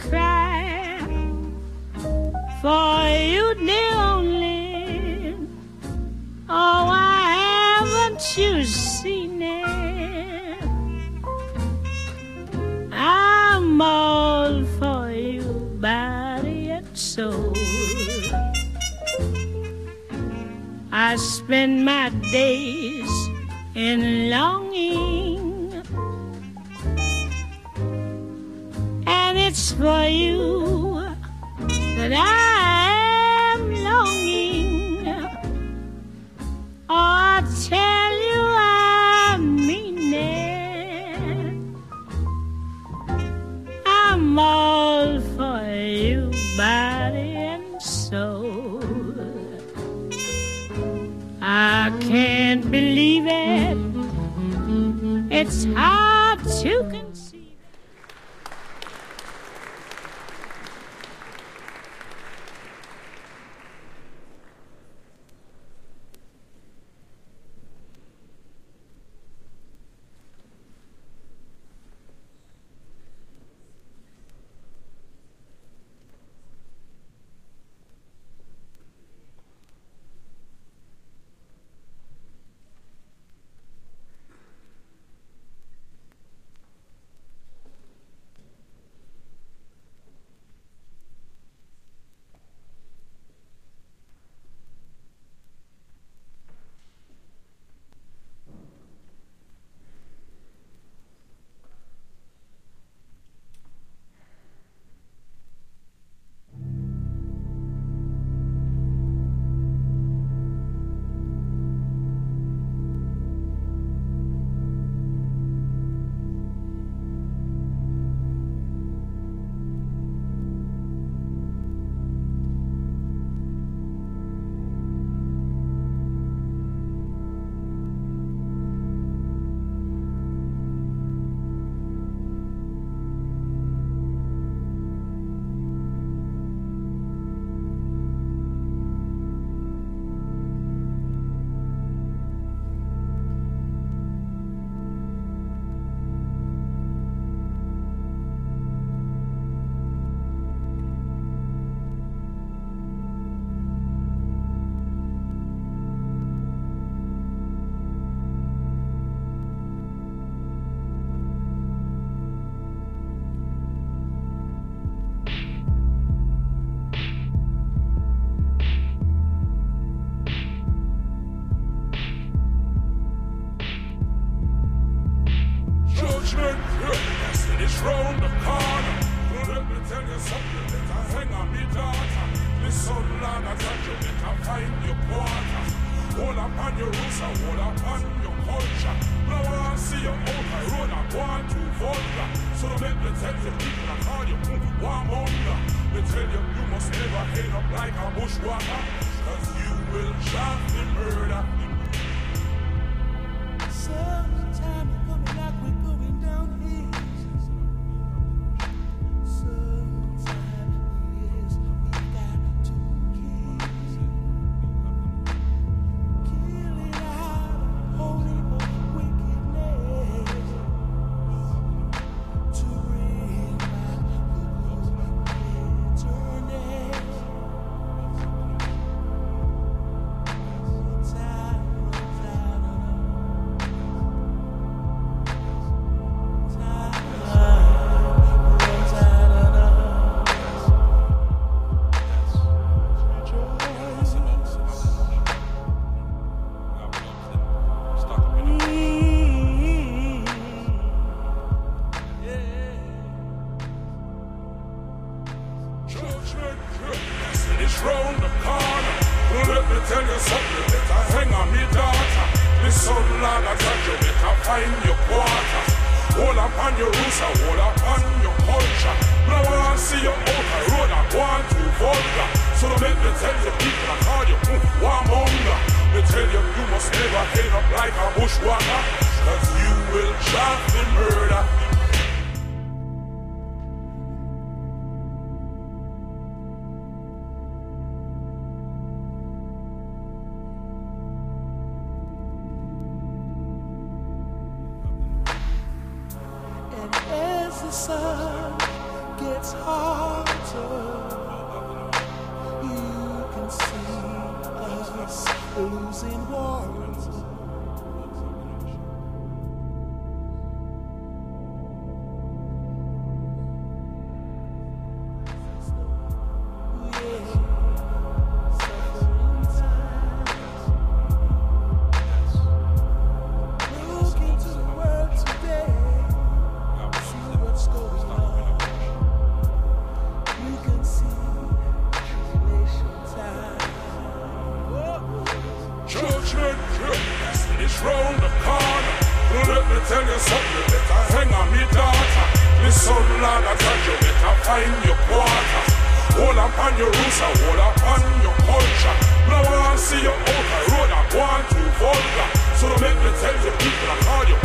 cry for you, dear only. Oh, why haven't you seen it? I'm all for you, body and soul. I spend my days in longing, and it's for you that I am longing. Oh, I tell you I mean it. I'm all for you, body and soul. I can't believe it. It's hard to conceive. It's round the corner. Let me tell you something, better hang on me daughter. Listen, Lord, I tell you, better find your quarter. Hold up on your roots and hold up on your culture. Now I want to see you out the road and go on too vulgar. So let me tell you, people that call you warm hunger. Me tell you, you must never head up like a bushwhacker, cause you will drop the murder. Sometime coming like we're going down here. It's round the corner. Let me tell you something, better hang on me daughter. Listen, Lord, I tell you, better find your quarter. Hold up on your roots and hold up on your culture. Now I want to see you out the road and go on too vulgar. So let me tell you, people that call you warm hunger. Me tell you, you must never head up like a bushwhacker, cause you will drop the murder. As the sun gets harder, you can see us losing wars. It's round the corner. Let me tell you something, you better hang on me daughter. This son lad I tell you better find your quarter. Hold up on your roots and hold up on your culture. Now I want to see you out the road and go on too vulgar. So don't make me tell you people I call you